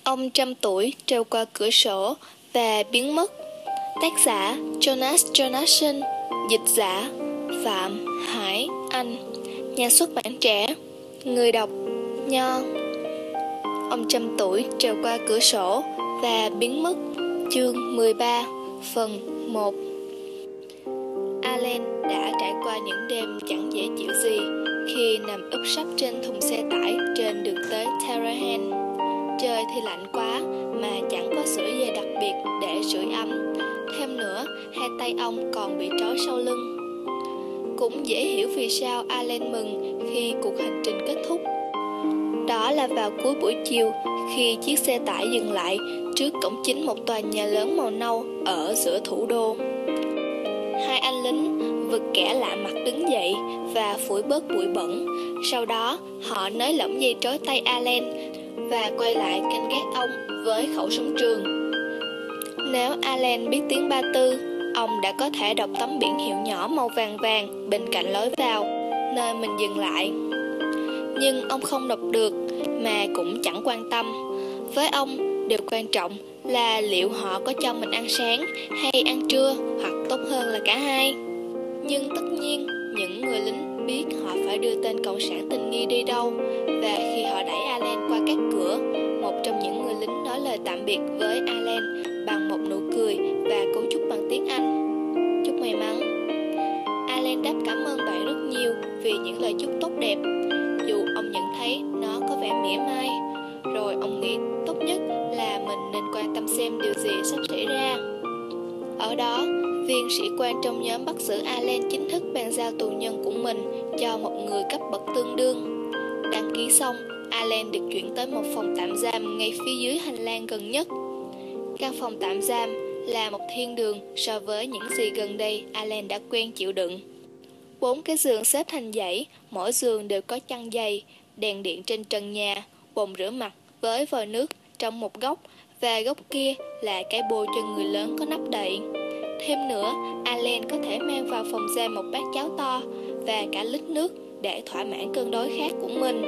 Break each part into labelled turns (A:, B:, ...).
A: Ông trăm tuổi treo qua cửa sổ và biến mất. Tác giả Jonas Jonasson. Dịch giả Phạm Hải Anh. Nhà xuất bản Trẻ. Người đọc Nho. Ông trăm tuổi treo qua cửa sổ và biến mất. Chương 13, phần 1. Alan đã trải qua những đêm chẳng dễ chịu gì khi nằm úp sấp trên thùng xe tải trên đường tới Tehran. Trời thì lạnh quá mà chẳng có sưởi dây đặc biệt để sưởi ấm. Thêm nữa, hai tay ông còn bị trói sau lưng. Cũng dễ hiểu vì sao Alan mừng khi cuộc hành trình kết thúc. Đó là vào cuối buổi chiều, khi chiếc xe tải dừng lại trước cổng chính một tòa nhà lớn màu nâu ở giữa thủ đô. Hai anh lính vực kẻ lạ mặt đứng dậy và phủi bớt bụi bẩn. Sau đó, họ nới lỏng dây trói tay Alan và quay lại canh gác ông với khẩu súng trường. Nếu Alan biết tiếng Ba Tư, ông đã có thể đọc tấm biển hiệu nhỏ màu vàng vàng bên cạnh lối vào, nơi mình dừng lại. Nhưng ông không đọc được, mà cũng chẳng quan tâm. Với ông, điều quan trọng là liệu họ có cho mình ăn sáng hay ăn trưa, hoặc tốt hơn là cả hai. Nhưng tất nhiên, những người lính biết họ phải đưa tên cộng sản tình nghi đi đâu, và khi họ đẩy Alan qua các cửa, một trong những người lính nói lời tạm biệt với Alan bằng một nụ cười và cấu chúc bằng tiếng Anh. Chúc may mắn. Alan đáp cảm ơn bạn rất nhiều vì những lời chúc tốt đẹp, dù ông nhận thấy nó có vẻ mỉa mai. Rồi ông nghĩ tốt nhất là mình nên quan tâm xem điều gì sắp xảy ra. Ở đó, viên sĩ quan trong nhóm bắt giữ Alan chính thức bàn giao tù nhân của mình cho một người cấp bậc tương đương. Đăng ký xong, Alan được chuyển tới một phòng tạm giam ngay phía dưới hành lang gần nhất. Căn phòng tạm giam là một thiên đường so với những gì gần đây Alan đã quen chịu đựng. 4 cái giường xếp thành dãy, mỗi giường đều có chăn dày, đèn điện trên trần nhà, bồn rửa mặt với vòi nước trong một góc, và góc kia là cái bô cho người lớn có nắp đậy. Thêm nữa, Alan có thể mang vào phòng giam một bát cháo to và cả lít nước để thỏa mãn cơn đói khát của mình.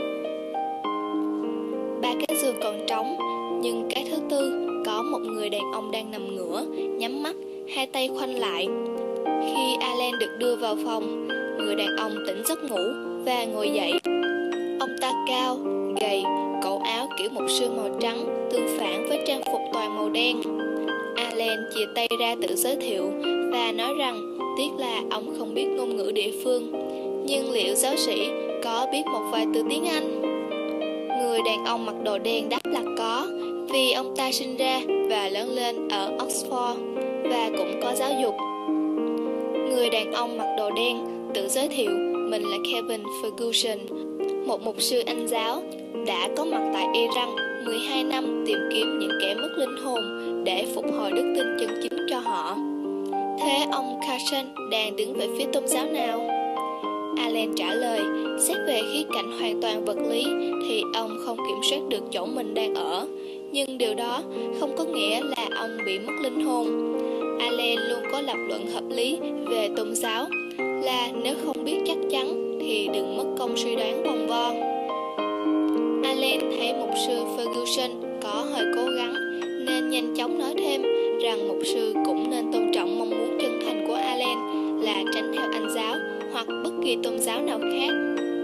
A: 3 cái giường còn trống, nhưng cái thứ tư có một người đàn ông đang nằm ngửa, nhắm mắt, hai tay khoanh lại. Khi Alan được đưa vào phòng, người đàn ông tỉnh giấc ngủ và ngồi dậy. Ông ta cao, gầy, cổ áo kiểu mục sư màu trắng tương phản với trang phục toàn màu đen. Alan chìa tay ra tự giới thiệu và nói rằng tiếc là ông không biết ngôn ngữ địa phương, nhưng liệu giáo sĩ có biết một vài từ tiếng Anh? Người đàn ông mặc đồ đen đáp là có, vì ông ta sinh ra và lớn lên ở Oxford và cũng có giáo dục. Người đàn ông mặc đồ đen tự giới thiệu mình là Kevin Ferguson, một mục sư Anh giáo đã có mặt tại Iran 12 năm tìm kiếm những kẻ mất linh hồn để phục hồi đức tin chân chính cho họ. Thế ông Carson đang đứng về phía tôn giáo nào? Alan trả lời, xét về khía cạnh hoàn toàn vật lý thì ông không kiểm soát được chỗ mình đang ở, nhưng điều đó không có nghĩa là ông bị mất linh hồn. Alan luôn có lập luận hợp lý về tôn giáo, là nếu không biết chắc chắn thì đừng mất công suy đoán vòng vo. Alan thấy mục sư Ferguson có hơi cố gắng, nên nhanh chóng nói thêm rằng mục sư cũng nên tôn trọng mong muốn chân thành của Alan là tránh theo Anh giáo hoặc bất kỳ tôn giáo nào khác.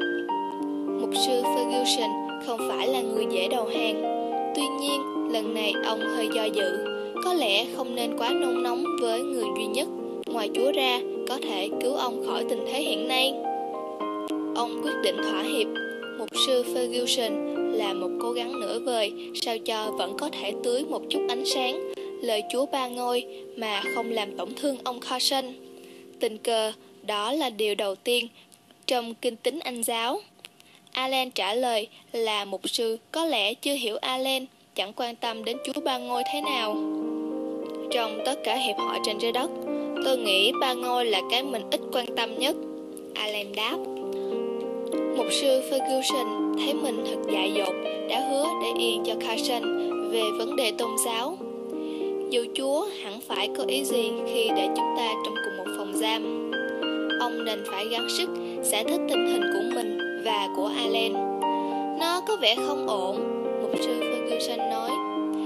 A: Mục sư Ferguson không phải là người dễ đầu hàng. Tuy nhiên, lần này ông hơi do dự. Có lẽ không nên quá nôn nóng với người duy nhất ngoài Chúa ra có thể cứu ông khỏi tình thế hiện nay. Ông quyết định thỏa hiệp. Mục sư Ferguson là một cố gắng nửa vời sao cho vẫn có thể tưới một chút ánh sáng lời Chúa Ba Ngôi mà không làm tổn thương ông Carson. Tình cờ, đó là điều đầu tiên trong kinh tín Anh giáo. Alan trả lời là mục sư có lẽ chưa hiểu Alan chẳng quan tâm đến Chúa Ba Ngôi thế nào. Trong tất cả hiệp hội trên trái đất, tôi nghĩ Ba Ngôi là cái mình ít quan tâm nhất, Alan đáp. Mục sư Ferguson thấy mình thật dại dột đã hứa để yên cho Carson về vấn đề tôn giáo. Dù Chúa hẳn phải có ý gì khi để chúng ta trong cùng một phòng giam, ông nên phải gắng sức giải thích tình hình của mình và của Alan. Nó có vẻ không ổn, mục sư Ferguson nói.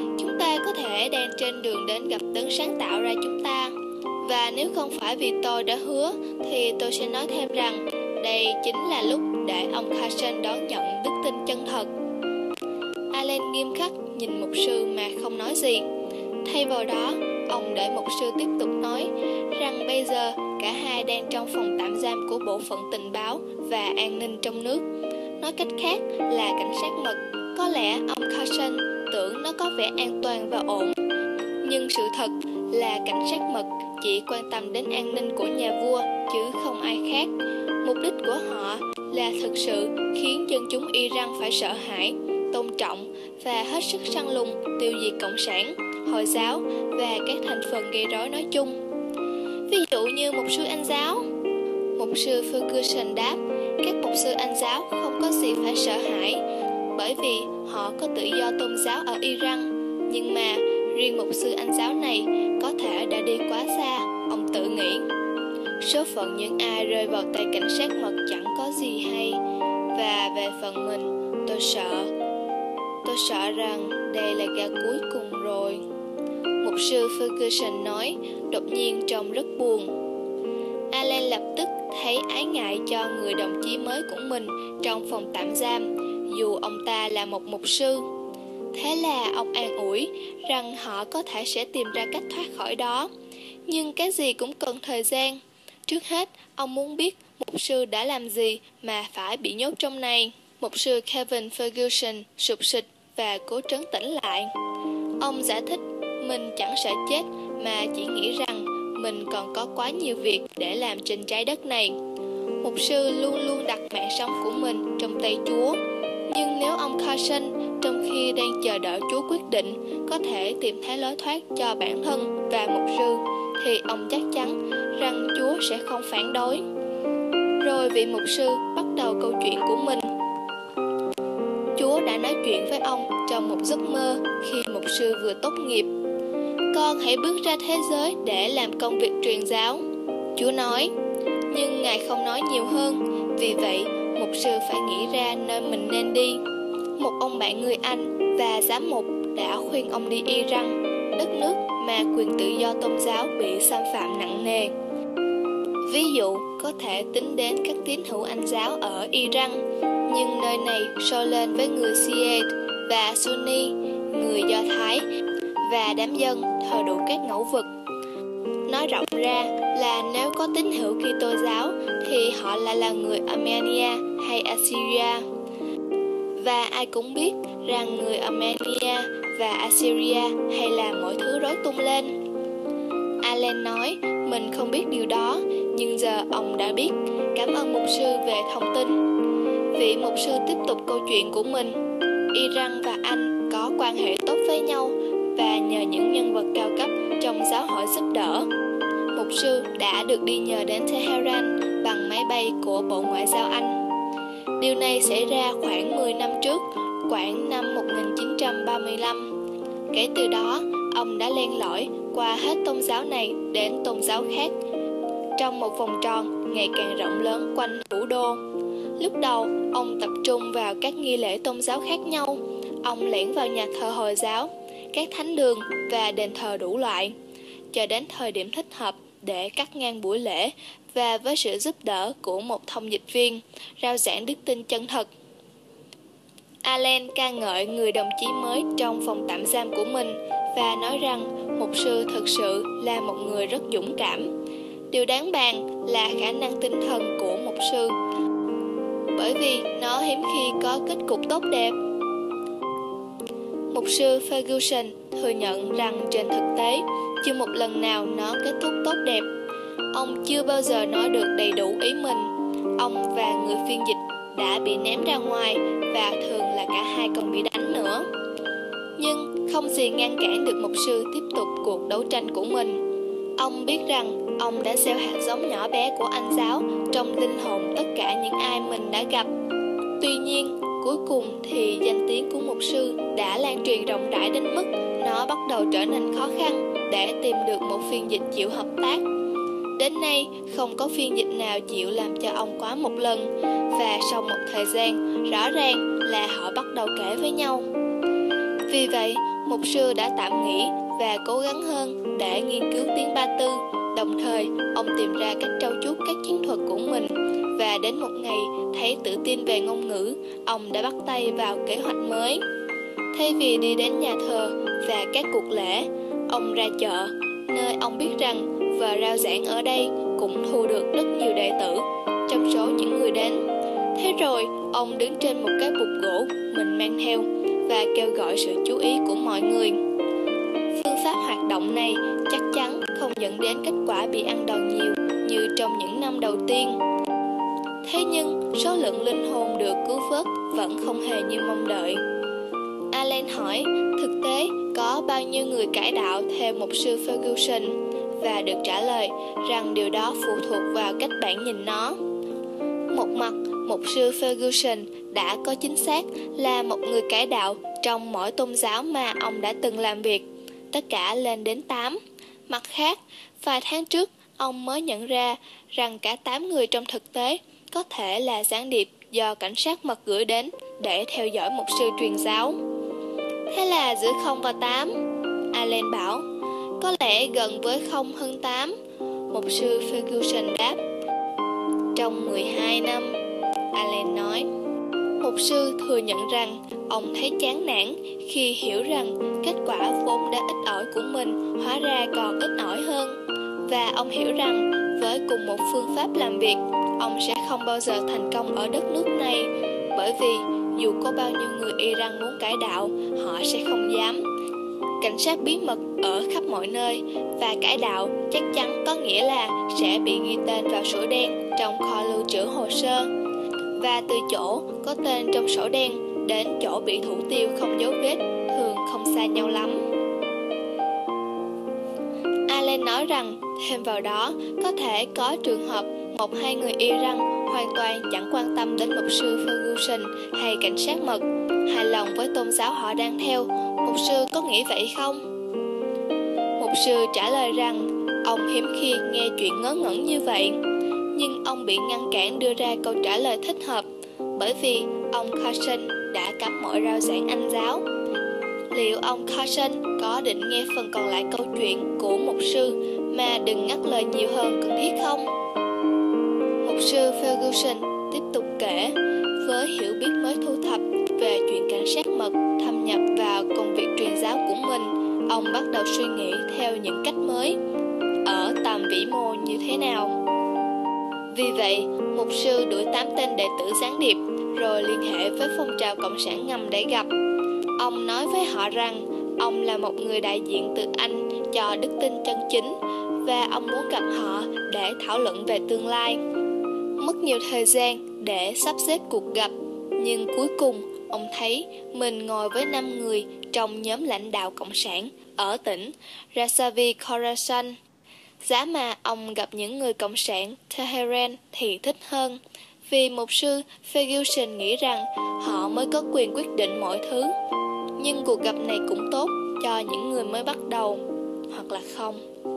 A: đang trên đường đến gặp đấng sáng tạo ra chúng ta. Và nếu không phải vì tôi đã hứa, thì tôi sẽ nói thêm rằng đây chính là lúc để ông Carson đón nhận đức tin chân thật. Allen nghiêm khắc nhìn mục sư mà không nói gì. Thay vào đó, ông để mục sư tiếp tục nói rằng bây giờ cả hai đang trong phòng tạm giam của Bộ phận Tình báo và An ninh trong nước. Nói cách khác là cảnh sát mật. Có lẽ ông Carson tưởng nó có vẻ an toàn và ổn, nhưng sự thật là cảnh sát mật chỉ quan tâm đến an ninh của nhà vua chứ không ai khác. Mục đích của họ là thực sự khiến dân chúng Iran phải sợ hãi, tôn trọng và hết sức săn lùng tiêu diệt Cộng sản, Hồi giáo và các thành phần gây rối nói chung. Ví dụ như mục sư Anh giáo. Mục sư Ferguson đáp, các mục sư Anh giáo không có gì phải sợ hãi, bởi vì họ có tự do tôn giáo ở Iran. Nhưng mà riêng mục sư Anh giáo này có thể đã đi quá xa, ông tự nghĩ. Số phận những ai rơi vào tay cảnh sát mật chẳng có gì hay. Và về phần mình, tôi sợ rằng đây là ga cuối cùng rồi. Mục sư Ferguson nói, đột nhiên trông rất buồn. Allen lập tức thấy ái ngại cho người đồng chí mới của mình trong phòng tạm giam, dù ông ta là một mục sư. Thế là ông an ủi rằng họ có thể sẽ tìm ra cách thoát khỏi đó. Nhưng cái gì cũng cần thời gian. Trước hết, ông muốn biết mục sư đã làm gì mà phải bị nhốt trong này. Mục sư Kevin Ferguson sụp sịch và cố trấn tĩnh lại. Ông giải thích mình chẳng sợ chết mà chỉ nghĩ rằng mình còn có quá nhiều việc để làm trên trái đất này. Mục sư luôn luôn đặt mạng sống của mình trong tay Chúa. Nhưng nếu ông Carson trong khi đang chờ đợi Chúa quyết định có thể tìm thấy lối thoát cho bản thân và mục sư, thì ông chắc chắn rằng Chúa sẽ không phản đối. Rồi vị mục sư bắt đầu câu chuyện của mình. Chúa đã nói chuyện với ông trong một giấc mơ khi mục sư vừa tốt nghiệp. Con hãy bước ra thế giới để làm công việc truyền giáo, Chúa nói. Nhưng Ngài không nói nhiều hơn, vì vậy mục sư phải nghĩ ra nơi mình nên đi. Một ông bạn người Anh và giám mục đã khuyên ông đi Iran, đất nước mà quyền tự do tôn giáo bị xâm phạm nặng nề. Ví dụ, có thể tính đến các tín hữu Anh giáo ở Iran, nhưng nơi này sôi lên với người Shia và Sunni, người Do Thái và đám dân thờ đủ các ngẫu vực. Nói rộng ra là nếu có tín hữu Kitô giáo thì họ lại là người Armenia hay Assyria. Và ai cũng biết rằng người Armenia và Assyria hay làm mọi thứ rối tung lên. Allen nói mình không biết điều đó, nhưng giờ ông đã biết. Cảm ơn mục sư về thông tin. Vị mục sư tiếp tục câu chuyện của mình. Iran và Anh có quan hệ tốt với nhau, và nhờ những nhân vật cao cấp trong giáo hội giúp đỡ, mục sư đã được đi nhờ đến Tehran bằng máy bay của Bộ Ngoại giao Anh. Điều này xảy ra khoảng 10 năm trước, khoảng năm 1935. Kể từ đó, ông đã len lỏi qua hết tôn giáo này đến tôn giáo khác, trong một vòng tròn ngày càng rộng lớn quanh thủ đô. Lúc đầu, ông tập trung vào các nghi lễ tôn giáo khác nhau. Ông lẻn vào nhà thờ Hồi giáo, các thánh đường và đền thờ đủ loại, chờ đến thời điểm thích hợp để cắt ngang buổi lễ và với sự giúp đỡ của một thông dịch viên, rao giảng đức tin chân thật. Allen ca ngợi người đồng chí mới trong phòng tạm giam của mình và nói rằng mục sư thực sự là một người rất dũng cảm. Điều đáng bàn là khả năng tinh thần của mục sư, bởi vì nó hiếm khi có kết cục tốt đẹp. Mục sư Ferguson thừa nhận rằng trên thực tế, chưa một lần nào nó kết thúc tốt đẹp. Ông chưa bao giờ nói được đầy đủ ý mình. Ông và người phiên dịch đã bị ném ra ngoài, và thường là cả hai còn bị đánh nữa. Nhưng không gì ngăn cản được mục sư tiếp tục cuộc đấu tranh của mình. Ông biết rằng ông đã gieo hạt giống nhỏ bé của Anh giáo trong linh hồn tất cả những ai mình đã gặp. Tuy nhiên, cuối cùng thì danh tiếng của mục sư đã lan truyền rộng rãi đến mức nó bắt đầu trở nên khó khăn để tìm được một phiên dịch chịu hợp tác. Đến nay, không có phiên dịch nào chịu làm cho ông quá một lần, và sau một thời gian, rõ ràng là họ bắt đầu kể với nhau. Vì vậy, mục sư đã tạm nghỉ và cố gắng hơn để nghiên cứu tiếng Ba Tư. Đồng thời, ông tìm ra cách trau chuốt các chiến thuật của mình, và đến một ngày thấy tự tin về ngôn ngữ, ông đã bắt tay vào kế hoạch mới. Thay vì đi đến nhà thờ và các cuộc lễ, ông ra chợ, nơi ông biết rằng và rao giảng ở đây cũng thu được rất nhiều đệ tử trong số những người đến. Thế rồi, ông đứng trên một cái bục gỗ mình mang theo và kêu gọi sự chú ý của mọi người. Phương pháp hoạt động này chắc chắn không dẫn đến kết quả bị ăn đòn nhiều như trong những năm đầu tiên. Thế nhưng, số lượng linh hồn được cứu vớt vẫn không hề như mong đợi. Allen hỏi, thực tế có bao nhiêu người cải đạo theo mục sư Ferguson, và được trả lời rằng điều đó phụ thuộc vào cách bạn nhìn nó. Một mặt, mục sư Ferguson đã có chính xác là một người cải đạo trong mỗi tôn giáo mà ông đã từng làm việc, tất cả lên đến 8. Mặt khác, vài tháng trước, ông mới nhận ra rằng cả 8 người trong thực tế có thể là gián điệp do cảnh sát mật gửi đến để theo dõi mục sư truyền giáo. Thế là giữa 0 và 8, Allen bảo. Có lẽ gần với 0 hơn 8, mục sư Ferguson đáp. Trong 12 năm, Allen nói. Mục sư thừa nhận rằng ông thấy chán nản khi hiểu rằng kết quả vốn đã ít ỏi của mình hóa ra còn ít ỏi hơn. Và ông hiểu rằng với cùng một phương pháp làm việc, ông sẽ không bao giờ thành công ở đất nước này, bởi vì dù có bao nhiêu người Iran muốn cải đạo, họ sẽ không dám. Cảnh sát bí mật ở khắp mọi nơi, và cải đạo chắc chắn có nghĩa là sẽ bị ghi tên vào sổ đen trong kho lưu trữ hồ sơ. Và từ chỗ có tên trong sổ đen đến chỗ bị thủ tiêu không dấu vết thường không xa nhau lắm. Allen nói rằng thêm vào đó có thể có trường hợp 1-2 người Iran hoàn toàn chẳng quan tâm đến mục sư Ferguson hay cảnh sát mật, hài lòng với tôn giáo họ đang theo. Mục sư có nghĩ vậy không? Mục sư trả lời rằng ông hiếm khi nghe chuyện ngớ ngẩn như vậy, nhưng ông bị ngăn cản đưa ra câu trả lời thích hợp bởi vì ông Carson đã cấm mọi rao giảng Anh giáo. Liệu ông Carson có định nghe phần còn lại câu chuyện của mục sư mà đừng ngắt lời nhiều hơn cần thiết không? Mục sư Ferguson tiếp tục kể, với hiểu biết mới thu thập về chuyện cảnh sát mật thâm nhập vào công việc truyền giáo của mình, ông bắt đầu suy nghĩ theo những cách mới ở tầm vĩ mô như thế nào. Vì vậy, mục sư đuổi 8 tên đệ tử gián điệp rồi liên hệ với phong trào cộng sản ngầm để gặp. Ông nói với họ rằng ông là một người đại diện từ Anh cho đức tin chân chính, và ông muốn gặp họ để thảo luận về tương lai. Mất nhiều thời gian để sắp xếp cuộc gặp, nhưng cuối cùng ông thấy mình ngồi với 5 người trong nhóm lãnh đạo cộng sản ở tỉnh Razavi Khorasan. Giá mà ông gặp những người cộng sản Tehran thì thích hơn, vì mục sư Ferguson nghĩ rằng họ mới có quyền quyết định mọi thứ. Nhưng cuộc gặp này cũng tốt cho những người mới bắt đầu, hoặc là không.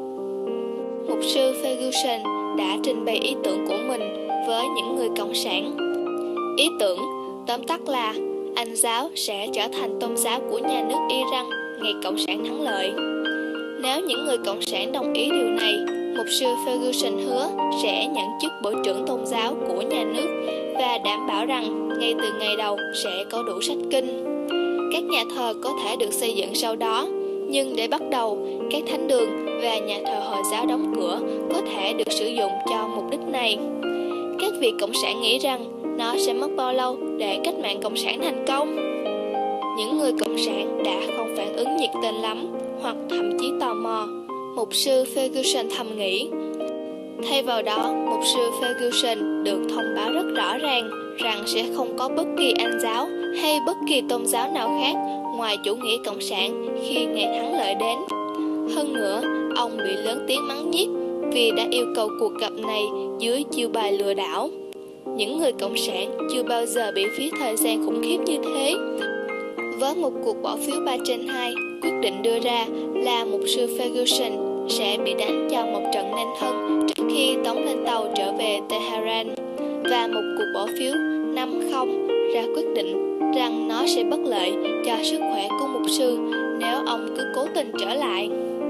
A: Mục sư Ferguson đã trình bày ý tưởng của mình với những người cộng sản. Ý tưởng, tóm tắt là Anh giáo sẽ trở thành tôn giáo của nhà nước Iran ngày cộng sản thắng lợi. Nếu những người cộng sản đồng ý điều này, mục sư Ferguson hứa sẽ nhận chức bộ trưởng tôn giáo của nhà nước và đảm bảo rằng ngay từ ngày đầu sẽ có đủ sách kinh. Các nhà thờ có thể được xây dựng sau đó, nhưng để bắt đầu, các thánh đường và nhà thờ Hồi giáo đóng cửa có thể được sử dụng cho mục đích này. Các vị cộng sản nghĩ rằng nó sẽ mất bao lâu để cách mạng cộng sản thành công? Những người cộng sản đã không phản ứng nhiệt tình lắm, hoặc thậm chí tò mò. Mục sư Ferguson thầm nghĩ. Thay vào đó, mục sư Ferguson được thông báo rất rõ ràng rằng sẽ không có bất kỳ Anh giáo hay bất kỳ tôn giáo nào khác ngoài chủ nghĩa cộng sản khi ngày thắng lợi đến. Hơn nữa, ông bị lớn tiếng mắng nhiếc vì đã yêu cầu cuộc gặp này dưới chiêu bài lừa đảo. Những người cộng sản chưa bao giờ bị phí thời gian khủng khiếp như thế. Với một cuộc bỏ phiếu 3/2, quyết định đưa ra là mục sư Ferguson sẽ bị đánh cho một trận nên thân trước khi tống lên tàu trở về Tehran, và một cuộc bỏ phiếu 5-0 ra quyết định rằng nó sẽ bất lợi cho sức khỏe của mục sư nếu ông cứ cố tình trở lại.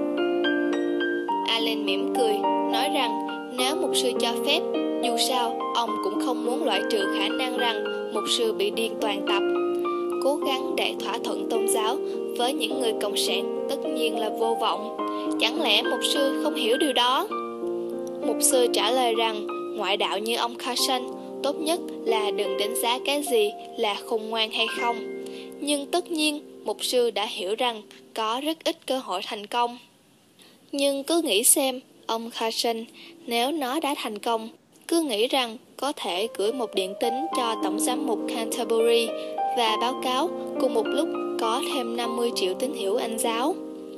A: Allen mỉm cười, nói rằng nếu mục sư cho phép, dù sao ông cũng không muốn loại trừ khả năng rằng mục sư bị điên toàn tập. Cố gắng để thỏa thuận tôn giáo với những người cộng sản tất nhiên là vô vọng. Chẳng lẽ mục sư không hiểu điều đó? Mục sư trả lời rằng ngoại đạo như ông Carson tốt nhất là đừng đánh giá cái gì là khôn ngoan hay không. Nhưng tất nhiên mục sư đã hiểu rằng có rất ít cơ hội thành công. Nhưng cứ nghĩ xem, ông Carson, nếu nó đã thành công, cứ nghĩ rằng có thể gửi một điện tín cho Tổng giám mục Canterbury và báo cáo cùng một lúc có thêm 50 triệu tín hữu Anh giáo.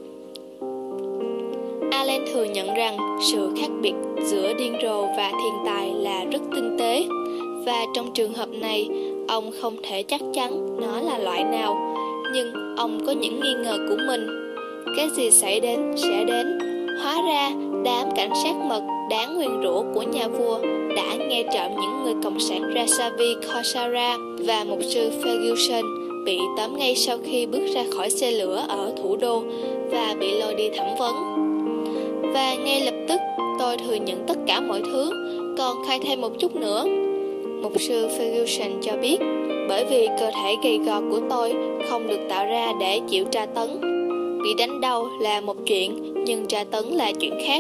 A: Allen thừa nhận rằng sự khác biệt giữa điên rồ và thiên tài là rất tinh tế, và trong trường hợp này, ông không thể chắc chắn nó là loại nào, nhưng ông có những nghi ngờ của mình. Cái gì xảy đến sẽ đến. Hóa ra, đám cảnh sát mật đáng nguyền rủa của nhà vua đã nghe trộm những người cộng sản Rasavi Khorsara và mục sư Ferguson bị tóm ngay sau khi bước ra khỏi xe lửa ở thủ đô và bị lôi đi thẩm vấn. Và ngay lập tức tôi thừa nhận tất cả mọi thứ, còn khai thêm một chút nữa. Mục sư Ferguson cho biết, bởi vì cơ thể gầy gò của tôi không được tạo ra để chịu tra tấn. Bị đánh đau là một chuyện, nhưng tra tấn là chuyện khác.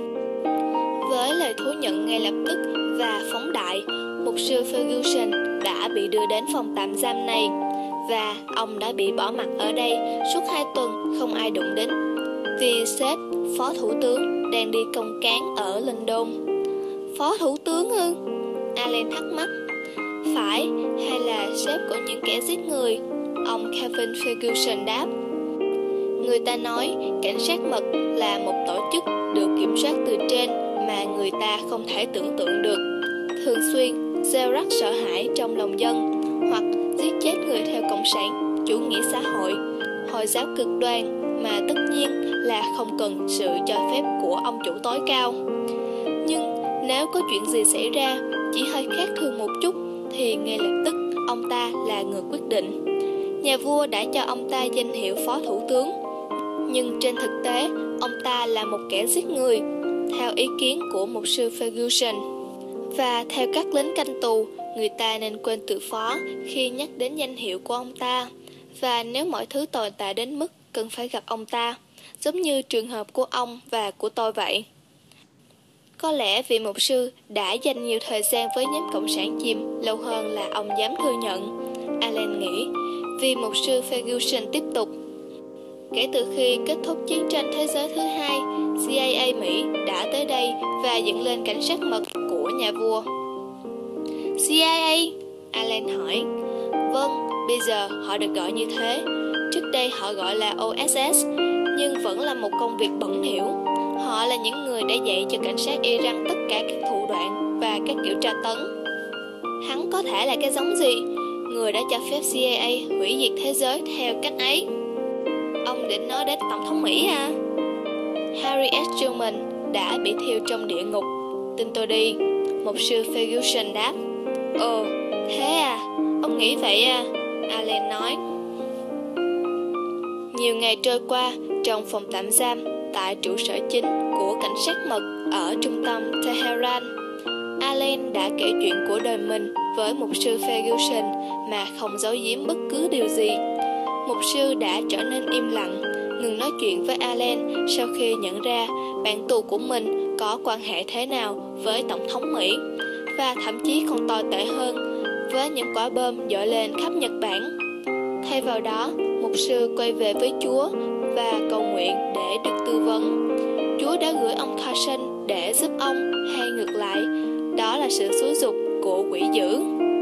A: Với lời thú nhận ngay lập tức và phóng đại, mục sư Ferguson đã bị đưa đến phòng tạm giam này, và ông đã bị bỏ mặc ở đây suốt 2 tuần không ai đụng đến, vì sếp, phó thủ tướng, đang đi công cán ở London. Phó thủ tướng ư? Allen thắc mắc. Phải, hay là sếp của những kẻ giết người? Ông Kevin Ferguson đáp. Người ta nói cảnh sát mật là một tổ chức được kiểm soát từ trên mà người ta không thể tưởng tượng được, thường xuyên gieo rắc sợ hãi trong lòng dân, hoặc giết chết người theo cộng sản, chủ nghĩa xã hội, Hồi giáo cực đoan, mà tất nhiên là không cần sự cho phép của ông chủ tối cao. Nhưng nếu có chuyện gì xảy ra chỉ hơi khác thường một chút thì ngay lập tức ông ta là người quyết định. Nhà vua đã cho ông ta danh hiệu phó thủ tướng, nhưng trên thực tế ông ta là một kẻ giết người, theo ý kiến của mục sư Ferguson. Và theo các lính canh tù, người ta nên quên từ phó khi nhắc đến danh hiệu của ông ta. Và nếu mọi thứ tồi tệ đến mức cần phải gặp ông ta, giống như trường hợp của ông và của tôi vậy. Có lẽ vị mục sư đã dành nhiều thời gian với nhóm cộng sản chìm lâu hơn là ông dám thừa nhận, Allen nghĩ. Vì mục sư Ferguson tiếp tục. Kể từ khi kết thúc chiến tranh thế giới thứ hai, CIA Mỹ đã tới đây và dựng lên cảnh sát mật của nhà vua. CIA? Allen hỏi. Vâng, bây giờ họ được gọi như thế. Trước đây họ gọi là OSS, nhưng vẫn là một công việc bẩn thỉu. Họ là những người đã dạy cho cảnh sát Iran tất cả các thủ đoạn và các kiểu tra tấn. Hắn có thể là cái giống gì? Người đã cho phép CIA hủy diệt thế giới theo cách ấy. Ông định nói đến Tổng thống Mỹ à? Harry S. Truman đã bị thiêu trong địa ngục. Tin tôi đi, mục sư Ferguson đáp. Ồ, thế à? Ông nghĩ vậy à? Allen nói. Nhiều ngày trôi qua, trong phòng tạm giam tại trụ sở chính của cảnh sát mật ở trung tâm Tehran, Allen đã kể chuyện của đời mình với mục sư Ferguson mà không giấu giếm bất cứ điều gì. Mục sư đã trở nên im lặng, ngừng nói chuyện với Allen sau khi nhận ra bạn tù của mình có quan hệ thế nào với Tổng thống Mỹ, và thậm chí còn tồi tệ hơn, với những quả bom dội lên khắp Nhật Bản. Thay vào đó, mục sư quay về với Chúa và cầu nguyện để được tư vấn. Chúa đã gửi ông Carson để giúp ông, hay ngược lại, đó là sự xúi giục của quỷ dữ.